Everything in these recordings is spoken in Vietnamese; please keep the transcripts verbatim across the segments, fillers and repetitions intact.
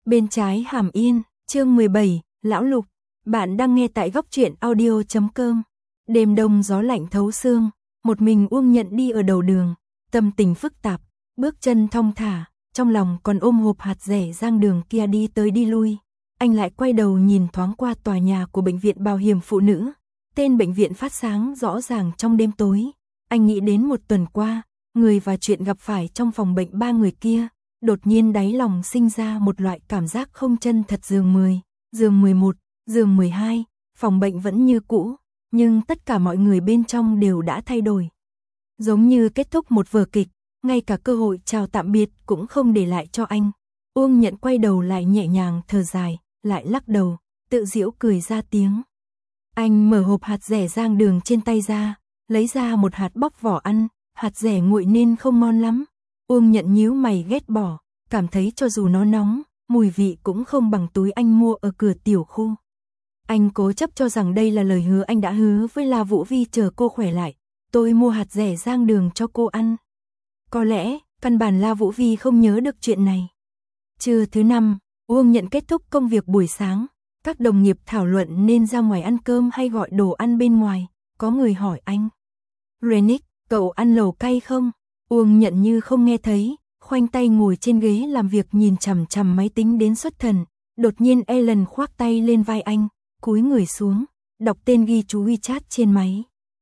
Bên trái Hàm Yên, chương mười bảy, Lão Lục. Bạn đang nghe tại góc truyện audio chấm com. Đêm đông gió lạnh thấu xương, một mình Uông Nhận đi ở đầu đường, tâm tình phức tạp, bước chân thong thả, trong lòng còn ôm hộp hạt rẻ Giang Đường kia đi tới đi lui. Anh lại quay đầu nhìn thoáng qua tòa nhà của bệnh viện bảo hiểm phụ nữ, tên bệnh viện phát sáng rõ ràng trong đêm tối. Anh nghĩ đến một tuần qua, người và chuyện gặp phải trong phòng bệnh ba người kia. Đột nhiên đáy lòng sinh ra một loại cảm giác không chân thật. Giường mười, giường mười một, giường mười hai, phòng bệnh vẫn như cũ, nhưng tất cả mọi người bên trong đều đã thay đổi. Giống như kết thúc một vở kịch, ngay cả cơ hội chào tạm biệt cũng không để lại cho anh. Uông Nhận quay đầu lại nhẹ nhàng thở dài, lại lắc đầu, tự giễu cười ra tiếng. Anh mở hộp hạt rẻ Giang Đường trên tay ra, lấy ra một hạt bóc vỏ ăn, hạt rẻ nguội nên không ngon lắm. Uông Nhận nhíu mày ghét bỏ, cảm thấy cho dù nó nóng, mùi vị cũng không bằng túi anh mua ở cửa tiểu khu. Anh cố chấp cho rằng đây là lời hứa anh đã hứa với La Vũ Vi, chờ cô khỏe lại, tôi mua hạt rẻ Giang Đường cho cô ăn. Có lẽ, căn bản La Vũ Vi không nhớ được chuyện này. Trưa thứ năm, Uông Nhận kết thúc công việc buổi sáng, các đồng nghiệp thảo luận nên ra ngoài ăn cơm hay gọi đồ ăn bên ngoài. Có người hỏi anh: Renick, cậu ăn lẩu cay không? Uông Nhận như không nghe thấy, khoanh tay ngồi trên ghế làm việc nhìn chằm chằm máy tính đến xuất thần. Đột nhiên Ellen khoác tay lên vai anh, cúi người xuống, đọc tên ghi chú WeChat trên máy.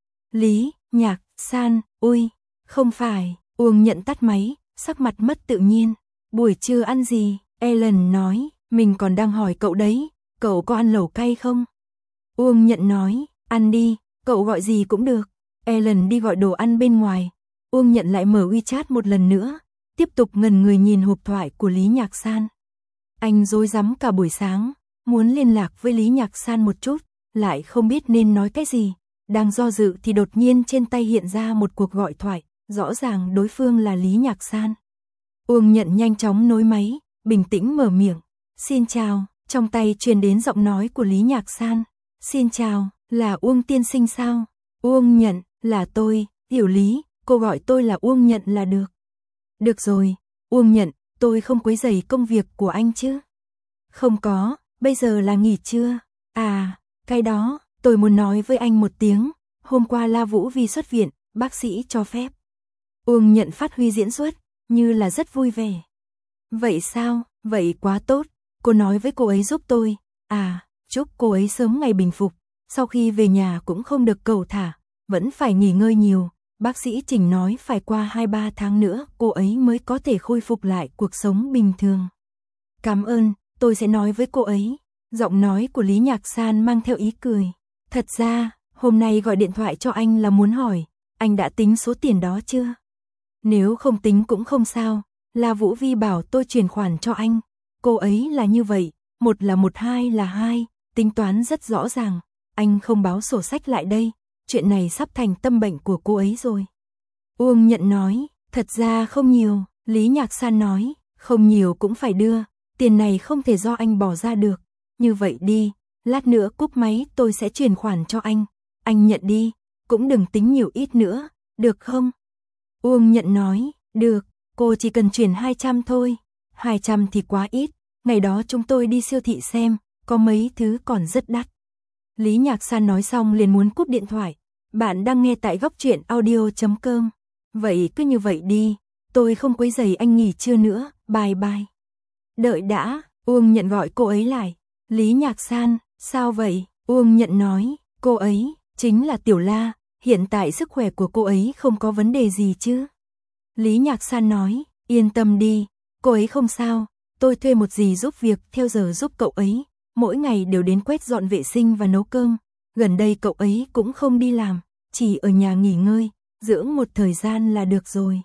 Lý Nhạc San, ui, không phải. Uông Nhận tắt máy, sắc mặt mất tự nhiên. Buổi trưa ăn gì? Ellen nói, mình còn đang hỏi cậu đấy, cậu có ăn lẩu cay không? Uông Nhận nói, ăn đi, cậu gọi gì cũng được. Ellen đi gọi đồ ăn bên ngoài. Uông Nhận lại mở WeChat một lần nữa, tiếp tục ngẩn người nhìn hộp thoại của Lý Nhạc San. Anh rối rắm cả buổi sáng, muốn liên lạc với Lý Nhạc San một chút, lại không biết nên nói cái gì. Đang do dự thì đột nhiên trên tay hiện ra một cuộc gọi thoại, rõ ràng đối phương là Lý Nhạc San. Uông Nhận nhanh chóng nối máy, bình tĩnh mở miệng. Xin chào, trong tay truyền đến giọng nói của Lý Nhạc San. Xin chào, là Uông tiên sinh sao? Uông Nhận, là tôi, hiểu Lý. Cô gọi tôi là Uông Nhận là được. Được rồi, Uông Nhận, tôi không quấy rầy công việc của anh chứ? Không có, bây giờ là nghỉ trưa. À, cái đó, tôi muốn nói với anh một tiếng. Hôm qua La Vũ Vi xuất viện, bác sĩ cho phép. Uông Nhận phát huy diễn xuất, như là rất vui vẻ. Vậy sao, vậy quá tốt. Cô nói với cô ấy giúp tôi. À, chúc cô ấy sớm ngày bình phục. Sau khi về nhà cũng không được cẩu thả, vẫn phải nghỉ ngơi nhiều. Bác sĩ Trình nói phải qua hai ba tháng nữa cô ấy mới có thể khôi phục lại cuộc sống bình thường. Cảm ơn, tôi sẽ nói với cô ấy. Giọng nói của Lý Nhạc San mang theo ý cười. Thật ra, hôm nay gọi điện thoại cho anh là muốn hỏi, anh đã tính số tiền đó chưa? Nếu không tính cũng không sao, La Vũ Vi bảo tôi chuyển khoản cho anh. Cô ấy là như vậy, một là một, hai là hai, tính toán rất rõ ràng. Anh không báo sổ sách lại đây. Chuyện này sắp thành tâm bệnh của cô ấy rồi. Uông Nhận nói, thật ra không nhiều. Lý Nhạc San nói, không nhiều cũng phải đưa, tiền này không thể do anh bỏ ra được. Như vậy đi, lát nữa cúp máy tôi sẽ chuyển khoản cho anh. Anh nhận đi, cũng đừng tính nhiều ít nữa, được không? Uông Nhận nói, được, cô chỉ cần chuyển hai trăm thôi. hai trăm thì quá ít, ngày đó chúng tôi đi siêu thị xem, có mấy thứ còn rất đắt. Lý Nhạc San nói xong liền muốn cúp điện thoại. Bạn đang nghe tại góc truyện audio chấm com. Vậy cứ như vậy đi, tôi không quấy rầy anh nghỉ trưa nữa, bye bye. Đợi đã, Uông Nhận gọi cô ấy lại. Lý Nhạc San, sao vậy? Uông Nhận nói, cô ấy, chính là Tiểu La, hiện tại sức khỏe của cô ấy không có vấn đề gì chứ? Lý Nhạc San nói, yên tâm đi, cô ấy không sao, tôi thuê một dì giúp việc theo giờ giúp cậu ấy. Mỗi ngày đều đến quét dọn vệ sinh và nấu cơm. Gần đây cậu ấy cũng không đi làm, chỉ ở nhà nghỉ ngơi, dưỡng một thời gian là được rồi.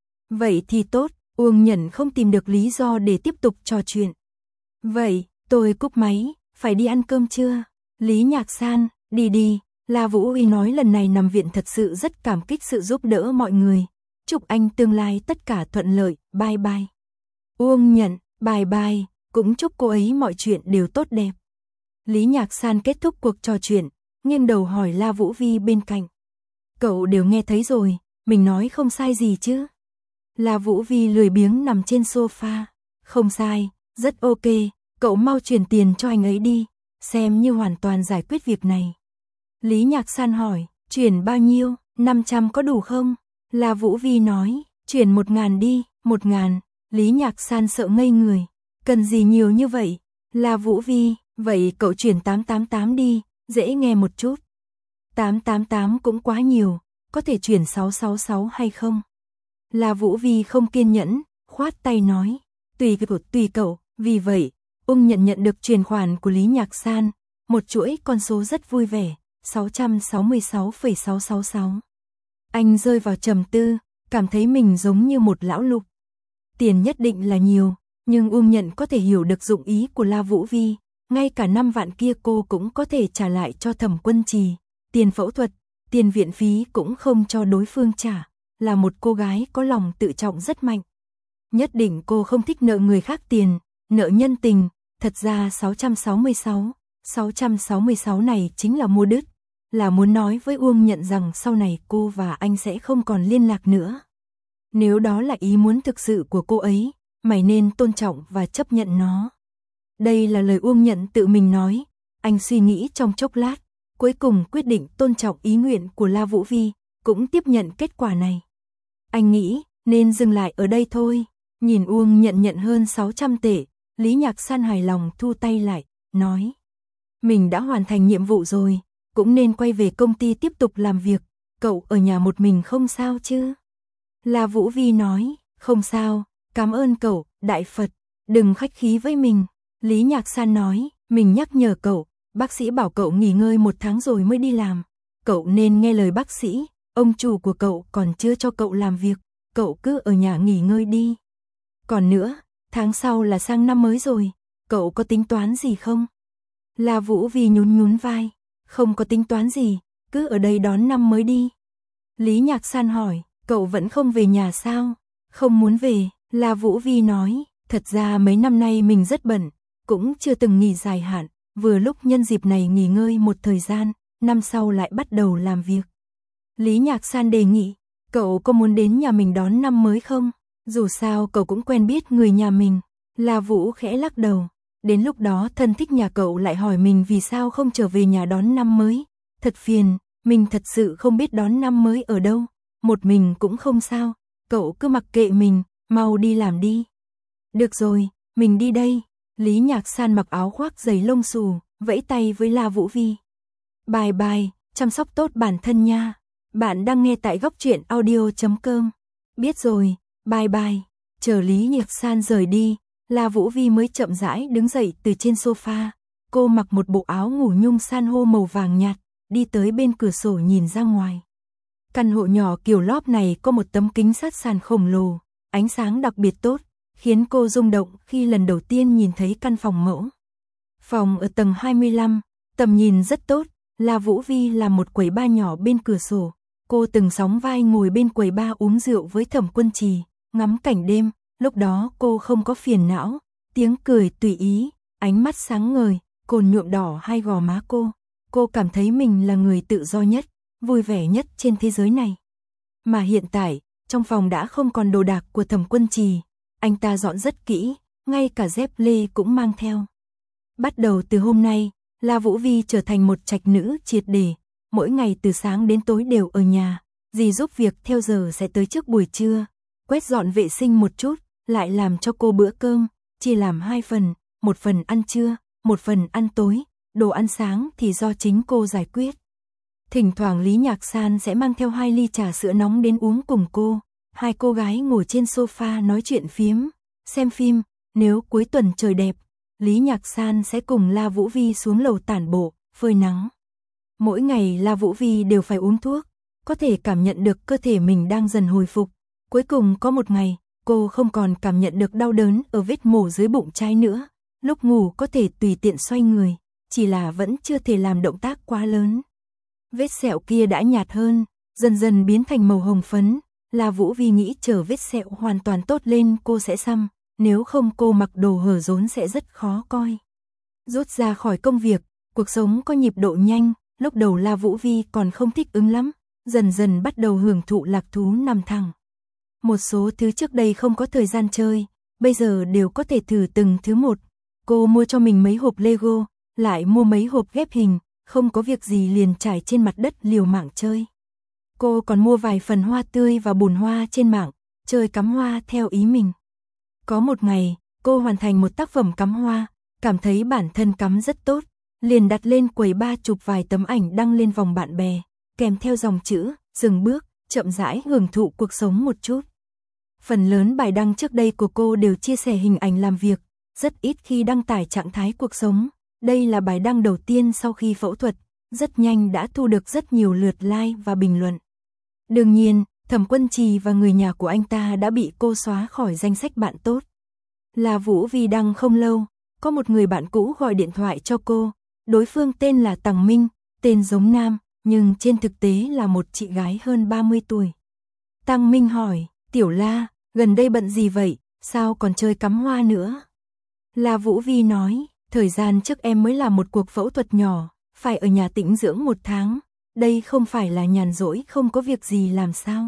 Vậy thì tốt, Uông Nhận không tìm được lý do để tiếp tục trò chuyện. Vậy, tôi cúp máy, phải đi ăn cơm chưa? Lý Nhạc San, đi đi, La Vũ Vi nói lần này nằm viện thật sự rất cảm kích sự giúp đỡ mọi người. Chúc anh tương lai tất cả thuận lợi, bye bye. Uông Nhận, bye bye. Cũng chúc cô ấy mọi chuyện đều tốt đẹp. Lý Nhạc San kết thúc cuộc trò chuyện, nghiêng đầu hỏi La Vũ Vi bên cạnh. Cậu đều nghe thấy rồi, mình nói không sai gì chứ? La Vũ Vi lười biếng nằm trên sofa. Không sai, Rất ok, cậu mau chuyển tiền cho anh ấy đi, xem như hoàn toàn giải quyết việc này. Lý Nhạc San hỏi, chuyển bao nhiêu, năm trăm có đủ không? La Vũ Vi nói, chuyển một ngàn đi, một ngàn. Lý Nhạc San sợ ngây người, cần gì nhiều như vậy? La Vũ Vi, vậy cậu chuyển tám tám tám đi, dễ nghe một chút. tám tám tám cũng quá nhiều, có thể chuyển sáu sáu sáu hay không? La Vũ Vi không kiên nhẫn, khoát tay nói, tùy cậu, tùy cậu. Vì vậy, Ung nhận nhận được chuyển khoản của Lý Nhạc San, một chuỗi con số rất vui vẻ, sáu trăm sáu mươi sáu phẩy sáu sáu sáu. Anh rơi vào trầm tư, cảm thấy mình giống như một lão lục. Tiền nhất định là nhiều, nhưng Ung nhận có thể hiểu được dụng ý của La Vũ Vi, ngay cả năm vạn kia cô cũng có thể trả lại cho Thẩm Quân Trì, tiền phẫu thuật, tiền viện phí cũng không cho đối phương trả, là một cô gái có lòng tự trọng rất mạnh. Nhất định cô không thích nợ người khác tiền, nợ nhân tình, thật ra sáu trăm sáu mươi sáu, sáu trăm sáu mươi sáu này chính là mua đứt, là muốn nói với Uông nhận rằng sau này cô và anh sẽ không còn liên lạc nữa. Nếu đó là ý muốn thực sự của cô ấy, mày nên tôn trọng và chấp nhận nó. Đây là lời Uông nhận tự mình nói, anh suy nghĩ trong chốc lát, cuối cùng quyết định tôn trọng ý nguyện của La Vũ Vi, cũng tiếp nhận kết quả này. Anh nghĩ, nên dừng lại ở đây thôi, nhìn Uông nhận nhận hơn sáu trăm tệ, Lý Nhạc San hài lòng thu tay lại, nói. Mình đã hoàn thành nhiệm vụ rồi, cũng nên quay về công ty tiếp tục làm việc, cậu ở nhà một mình không sao chứ? La Vũ Vi nói, không sao, cảm ơn cậu, Đại Phật, đừng khách khí với mình. Lý Nhạc San nói, mình nhắc nhở cậu, bác sĩ bảo cậu nghỉ ngơi một tháng rồi mới đi làm. Cậu nên nghe lời bác sĩ, ông chủ của cậu còn chưa cho cậu làm việc, cậu cứ ở nhà nghỉ ngơi đi. Còn nữa, tháng sau là sang năm mới rồi, cậu có tính toán gì không? La Vũ Vi nhún nhún vai, không có tính toán gì, cứ ở đây đón năm mới đi. Lý Nhạc San hỏi, cậu vẫn không về nhà sao? Không muốn về, La Vũ Vi nói, thật ra mấy năm nay mình rất bận, cũng chưa từng nghỉ dài hạn, vừa lúc nhân dịp này nghỉ ngơi một thời gian, năm sau lại bắt đầu làm việc. Lý Nhạc San đề nghị, cậu có muốn đến nhà mình đón năm mới không? Dù sao cậu cũng quen biết người nhà mình. La Vũ khẽ lắc đầu, đến lúc đó thân thích nhà cậu lại hỏi mình vì sao không trở về nhà đón năm mới. Thật phiền, mình thật sự không biết đón năm mới ở đâu, một mình cũng không sao, cậu cứ mặc kệ mình, mau đi làm đi. Được rồi, mình đi đây. Lý Nhạc San mặc áo khoác giày lông xù, vẫy tay với La Vũ Vi. Bye bye, chăm sóc tốt bản thân nha. Bạn đang nghe tại góc truyện audio chấm com. Biết rồi, bye bye. Chờ Lý Nhạc San rời đi, La Vũ Vi mới chậm rãi đứng dậy từ trên sofa. Cô mặc một bộ áo ngủ nhung san hô màu vàng nhạt, đi tới bên cửa sổ nhìn ra ngoài. Căn hộ nhỏ kiểu lóp này có một tấm kính sát sàn khổng lồ, ánh sáng đặc biệt tốt, khiến cô rung động khi lần đầu tiên nhìn thấy căn phòng mẫu. Phòng ở tầng hai mươi lăm, tầm nhìn rất tốt, La Vũ Vi làm một quầy bar nhỏ bên cửa sổ. Cô từng sóng vai ngồi bên quầy bar uống rượu với Thẩm Quân Trì, ngắm cảnh đêm, lúc đó cô không có phiền não, tiếng cười tùy ý, ánh mắt sáng ngời, cồn nhuộm đỏ hai gò má cô. Cô cảm thấy mình là người tự do nhất, vui vẻ nhất trên thế giới này. Mà hiện tại, trong phòng đã không còn đồ đạc của Thẩm Quân Trì, anh ta dọn rất kỹ, ngay cả dép lê cũng mang theo. Bắt đầu từ hôm nay, La Vũ Vi trở thành một trạch nữ triệt để, mỗi ngày từ sáng đến tối đều ở nhà, dì giúp việc theo giờ sẽ tới trước buổi trưa, quét dọn vệ sinh một chút, lại làm cho cô bữa cơm, chia làm hai phần, một phần ăn trưa, một phần ăn tối, đồ ăn sáng thì do chính cô giải quyết. Thỉnh thoảng Lý Nhạc San sẽ mang theo hai ly trà sữa nóng đến uống cùng cô, hai cô gái ngồi trên sofa nói chuyện phiếm, xem phim, nếu cuối tuần trời đẹp, Lý Nhạc San sẽ cùng La Vũ Vi xuống lầu tản bộ, phơi nắng. Mỗi ngày La Vũ Vi đều phải uống thuốc, có thể cảm nhận được cơ thể mình đang dần hồi phục. Cuối cùng có một ngày, cô không còn cảm nhận được đau đớn ở vết mổ dưới bụng trái nữa, lúc ngủ có thể tùy tiện xoay người, chỉ là vẫn chưa thể làm động tác quá lớn. Vết sẹo kia đã nhạt hơn, dần dần biến thành màu hồng phấn. La Vũ Vi nghĩ chờ vết sẹo hoàn toàn tốt lên cô sẽ xăm, nếu không cô mặc đồ hở rốn sẽ rất khó coi. Rút ra khỏi công việc, cuộc sống có nhịp độ nhanh, lúc đầu La Vũ Vi còn không thích ứng lắm, dần dần bắt đầu hưởng thụ lạc thú nằm thẳng. Một số thứ trước đây không có thời gian chơi, bây giờ đều có thể thử từng thứ một. Cô mua cho mình mấy hộp Lego, lại mua mấy hộp ghép hình, không có việc gì liền trải trên mặt đất liều mạng chơi. Cô còn mua vài phần hoa tươi và bùn hoa trên mạng, chơi cắm hoa theo ý mình. Có một ngày, cô hoàn thành một tác phẩm cắm hoa, cảm thấy bản thân cắm rất tốt, liền đặt lên quầy ba chụp vài tấm ảnh đăng lên vòng bạn bè, kèm theo dòng chữ, dừng bước, chậm rãi hưởng thụ cuộc sống một chút. Phần lớn bài đăng trước đây của cô đều chia sẻ hình ảnh làm việc, rất ít khi đăng tải trạng thái cuộc sống. Đây là bài đăng đầu tiên sau khi phẫu thuật, rất nhanh đã thu được rất nhiều lượt like và bình luận. Đương nhiên, Thẩm Quân Trì và người nhà của anh ta đã bị cô xóa khỏi danh sách bạn tốt. Là Vũ Vi đăng không lâu, có một người bạn cũ gọi điện thoại cho cô, đối phương tên là Tằng Minh, tên giống nam, nhưng trên thực tế là một chị gái hơn ba mươi tuổi. Tằng Minh hỏi, Tiểu La, gần đây bận gì vậy, sao còn chơi cắm hoa nữa? Là Vũ Vi nói, thời gian trước em mới làm một cuộc phẫu thuật nhỏ, phải ở nhà tĩnh dưỡng một tháng, đây không phải là nhàn rỗi không có việc gì làm sao?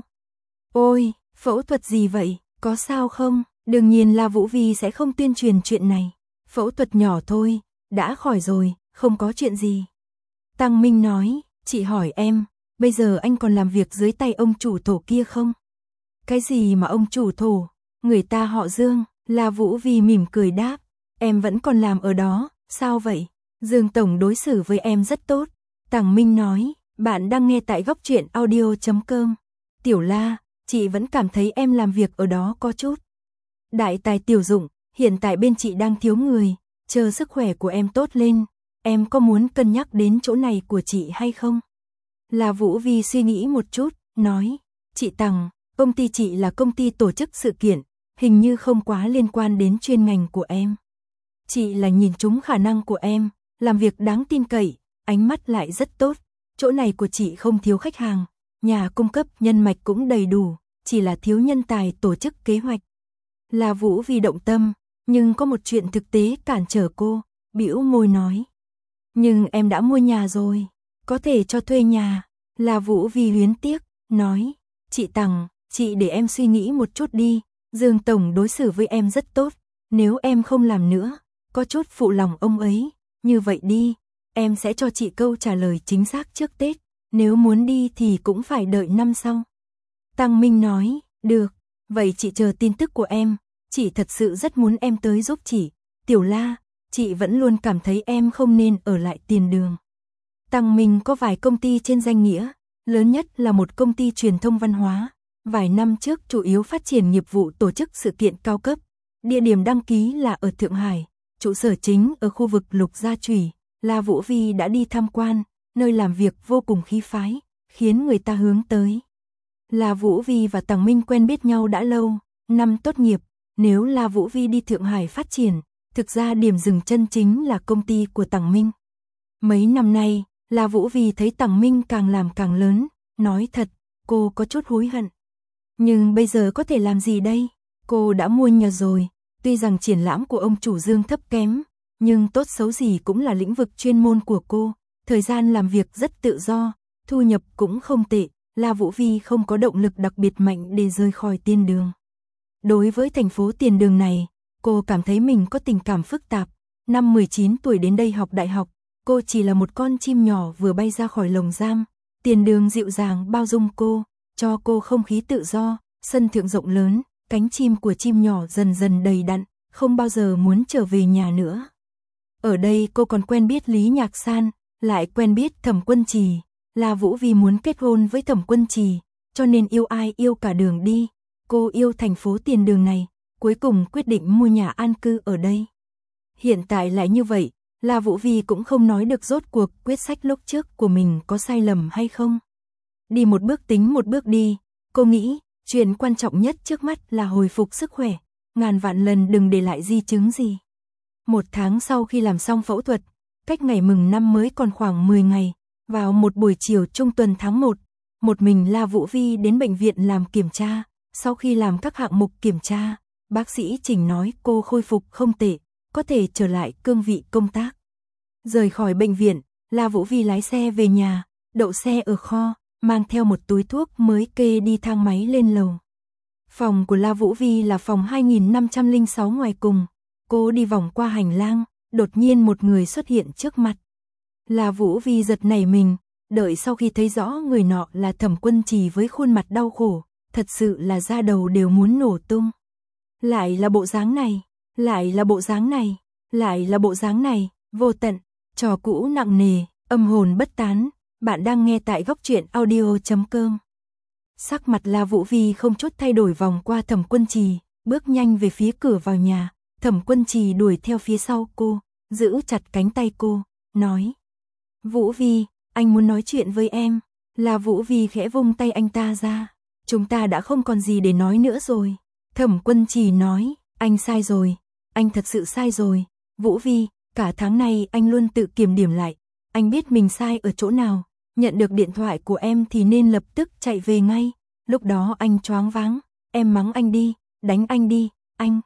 Ôi, phẫu thuật gì vậy, có sao không? Đương nhiên là Vũ Vi sẽ không tuyên truyền chuyện này, phẫu thuật nhỏ thôi, đã khỏi rồi, không có chuyện gì. Tằng Minh nói, chị hỏi em, bây giờ anh còn làm việc dưới tay ông chủ thổ kia không? Cái gì mà ông chủ thổ, người ta họ Dương, là Vũ Vi mỉm cười đáp, em vẫn còn làm ở đó, sao vậy? Dương tổng đối xử với em rất tốt. Tằng Minh nói, bạn đang nghe tại góc truyện audio chấm com. Tiểu La, chị vẫn cảm thấy em làm việc ở đó có chút đại tài tiểu dụng, hiện tại bên chị đang thiếu người, chờ sức khỏe của em tốt lên, em có muốn cân nhắc đến chỗ này của chị hay không? Là Vũ Vi suy nghĩ một chút, nói, chị Tằng, công ty chị là công ty tổ chức sự kiện, hình như không quá liên quan đến chuyên ngành của em. Chị là nhìn trúng khả năng của em, làm việc đáng tin cậy, ánh mắt lại rất tốt, chỗ này của chị không thiếu khách hàng, nhà cung cấp nhân mạch cũng đầy đủ, chỉ là thiếu nhân tài tổ chức kế hoạch. Là Vũ Vi động tâm, nhưng có một chuyện thực tế cản trở cô, bĩu môi nói. Nhưng em đã mua nhà rồi, có thể cho thuê nhà. Là Vũ Vi luyến tiếc, nói, chị Tằng, chị để em suy nghĩ một chút đi, Dương tổng đối xử với em rất tốt, nếu em không làm nữa, có chút phụ lòng ông ấy, như vậy đi, em sẽ cho chị câu trả lời chính xác trước Tết, nếu muốn đi thì cũng phải đợi năm sau. Tằng Minh nói, được, vậy chị chờ tin tức của em, chị thật sự rất muốn em tới giúp chị, Tiểu La, chị vẫn luôn cảm thấy em không nên ở lại tiền đường. Tằng Minh có vài công ty trên danh nghĩa, lớn nhất là một công ty truyền thông văn hóa, vài năm trước chủ yếu phát triển nghiệp vụ tổ chức sự kiện cao cấp, địa điểm đăng ký là ở Thượng Hải, trụ sở chính ở khu vực Lục Gia Chủy. Là Vũ Vi đã đi tham quan, nơi làm việc vô cùng khí phái, khiến người ta hướng tới. Là Vũ Vi và Tằng Minh quen biết nhau đã lâu, năm tốt nghiệp, nếu là Vũ Vi đi Thượng Hải phát triển, thực ra điểm dừng chân chính là công ty của Tằng Minh. Mấy năm nay, là Vũ Vi thấy Tằng Minh càng làm càng lớn, nói thật, cô có chút hối hận. Nhưng bây giờ có thể làm gì đây? Cô đã mua nhà rồi, tuy rằng triển lãm của ông chủ Dương thấp kém, nhưng tốt xấu gì cũng là lĩnh vực chuyên môn của cô, thời gian làm việc rất tự do, thu nhập cũng không tệ, là Vũ Vi không có động lực đặc biệt mạnh để rời khỏi tiền đường. Đối với thành phố tiền đường này, cô cảm thấy mình có tình cảm phức tạp, năm mười chín tuổi đến đây học đại học, cô chỉ là một con chim nhỏ vừa bay ra khỏi lồng giam, tiền đường dịu dàng bao dung cô, cho cô không khí tự do, sân thượng rộng lớn, cánh chim của chim nhỏ dần dần đầy đặn, không bao giờ muốn trở về nhà nữa. Ở đây cô còn quen biết Lý Nhạc San, lại quen biết Thẩm Quân Trì, là Vũ Vi muốn kết hôn với Thẩm Quân Trì, cho nên yêu ai yêu cả đường đi. Cô yêu thành phố tiền đường này, cuối cùng quyết định mua nhà an cư ở đây. Hiện tại lại như vậy, là Vũ Vi cũng không nói được rốt cuộc quyết sách lúc trước của mình có sai lầm hay không. Đi một bước tính một bước đi, cô nghĩ, chuyện quan trọng nhất trước mắt là hồi phục sức khỏe, ngàn vạn lần đừng để lại di chứng gì. Một tháng sau khi làm xong phẫu thuật, cách ngày mừng năm mới còn khoảng mười ngày, vào một buổi chiều trung tuần tháng một, một mình là Vũ Vi đến bệnh viện làm kiểm tra, sau khi làm các hạng mục kiểm tra, bác sĩ Trình nói cô khôi phục không tệ, có thể trở lại cương vị công tác. Rời khỏi bệnh viện, là Vũ Vi lái xe về nhà, đậu xe ở kho, mang theo một túi thuốc mới kê đi thang máy lên lầu. Phòng của La Vũ Vi là phòng hai nghìn năm trăm lẻ sáu ngoài cùng. Cô đi vòng qua hành lang, đột nhiên một người xuất hiện trước mặt. La Vũ Vi giật nảy mình, đợi sau khi thấy rõ người nọ là Thẩm Quân Trì với khuôn mặt đau khổ, thật sự là da đầu đều muốn nổ tung. Lại là bộ dáng này, lại là bộ dáng này, lại là bộ dáng này, vô tận, trò cũ nặng nề, âm hồn bất tán. Bạn đang nghe tại góc truyện audio chấm com. Sắc mặt La Vũ Vi không chút thay đổi vòng qua Thẩm Quân Trì, bước nhanh về phía cửa vào nhà. Thẩm Quân Trì đuổi theo phía sau cô, giữ chặt cánh tay cô, nói: Vũ Vi, anh muốn nói chuyện với em. La Vũ Vi khẽ vung tay anh ta ra. Chúng ta đã không còn gì để nói nữa rồi. Thẩm Quân Trì nói: Anh sai rồi, anh thật sự sai rồi. Vũ Vi, cả tháng này anh luôn tự kiểm điểm lại. Anh biết mình sai ở chỗ nào. Nhận được điện thoại của em thì nên lập tức chạy về ngay. Lúc đó anh choáng váng, em mắng anh đi, đánh anh đi, anh.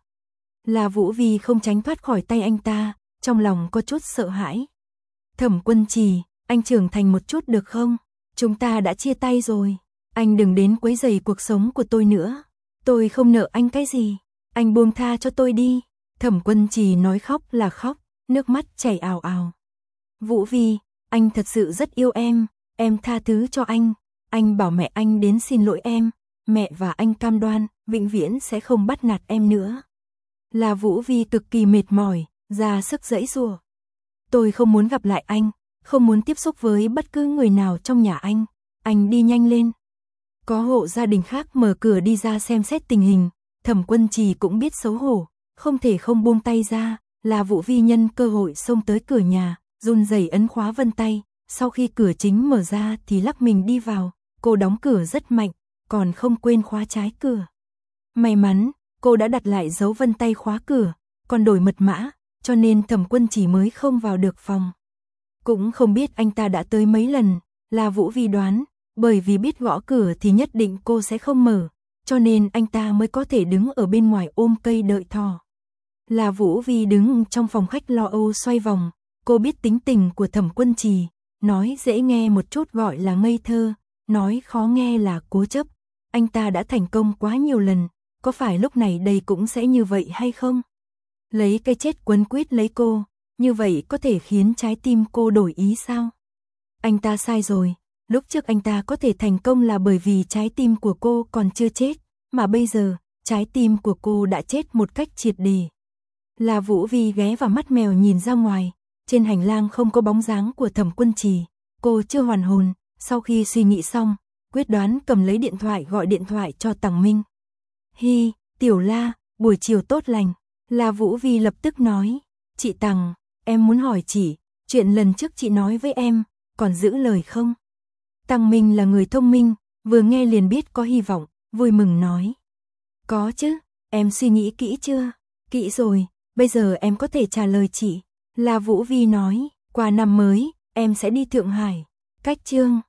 La Vũ Vi không tránh thoát khỏi tay anh ta, trong lòng có chút sợ hãi. Thẩm Quân Trì, anh trưởng thành một chút được không? Chúng ta đã chia tay rồi. Anh đừng đến quấy rầy cuộc sống của tôi nữa. Tôi không nợ anh cái gì. Anh buông tha cho tôi đi. Thẩm Quân Trì nói khóc là khóc, nước mắt chảy ào ào. Vũ Vi, anh thật sự rất yêu em. Em tha thứ cho anh. Anh bảo mẹ anh đến xin lỗi em. Mẹ và anh cam đoan, vĩnh viễn sẽ không bắt nạt em nữa. La Vũ Vi cực kỳ mệt mỏi, ra sức giãy giụa. Tôi không muốn gặp lại anh, không muốn tiếp xúc với bất cứ người nào trong nhà anh. Anh đi nhanh lên. Có hộ gia đình khác mở cửa đi ra xem xét tình hình. Thẩm Quân Trì cũng biết xấu hổ, không thể không buông tay ra. La Vũ Vi nhân cơ hội xông tới cửa nhà, run rẩy ấn khóa vân tay. Sau khi cửa chính mở ra thì lắc mình đi vào. Cô đóng cửa rất mạnh, còn không quên khóa trái cửa. May mắn, cô đã đặt lại dấu vân tay khóa cửa, còn đổi mật mã, cho nên Thẩm Quân Trì mới không vào được phòng. Cũng không biết anh ta đã tới mấy lần. La Vũ Vi đoán, bởi vì biết gõ cửa thì nhất định cô sẽ không mở, cho nên anh ta mới có thể đứng ở bên ngoài ôm cây đợi thỏ. La Vũ Vi đứng trong phòng khách lo âu xoay vòng. Cô biết tính tình của Thẩm Quân Trì, nói dễ nghe một chút gọi là ngây thơ, nói khó nghe là cố chấp. Anh ta đã thành công quá nhiều lần, có phải lúc này đây cũng sẽ như vậy hay không? Lấy cái chết quấn quýt lấy cô, như vậy có thể khiến trái tim cô đổi ý sao? Anh ta sai rồi, lúc trước anh ta có thể thành công là bởi vì trái tim của cô còn chưa chết, mà bây giờ, trái tim của cô đã chết một cách triệt để. La Vũ Vi ghé vào mắt mèo nhìn ra ngoài, trên hành lang không có bóng dáng của Thẩm Quân Trì. Cô chưa hoàn hồn, sau khi suy nghĩ xong, quyết đoán cầm lấy điện thoại gọi điện thoại cho Tằng Minh. Hi, Tiểu La, buổi chiều tốt lành. La Vũ Vi lập tức nói, chị Tằng, em muốn hỏi chị, chuyện lần trước chị nói với em, còn giữ lời không? Tằng Minh là người thông minh, vừa nghe liền biết có hy vọng, vui mừng nói. Có chứ, em suy nghĩ kỹ chưa? Kỹ rồi, bây giờ em có thể trả lời chị. La Vũ Vi nói, qua năm mới, em sẽ đi Thượng Hải. Cách chương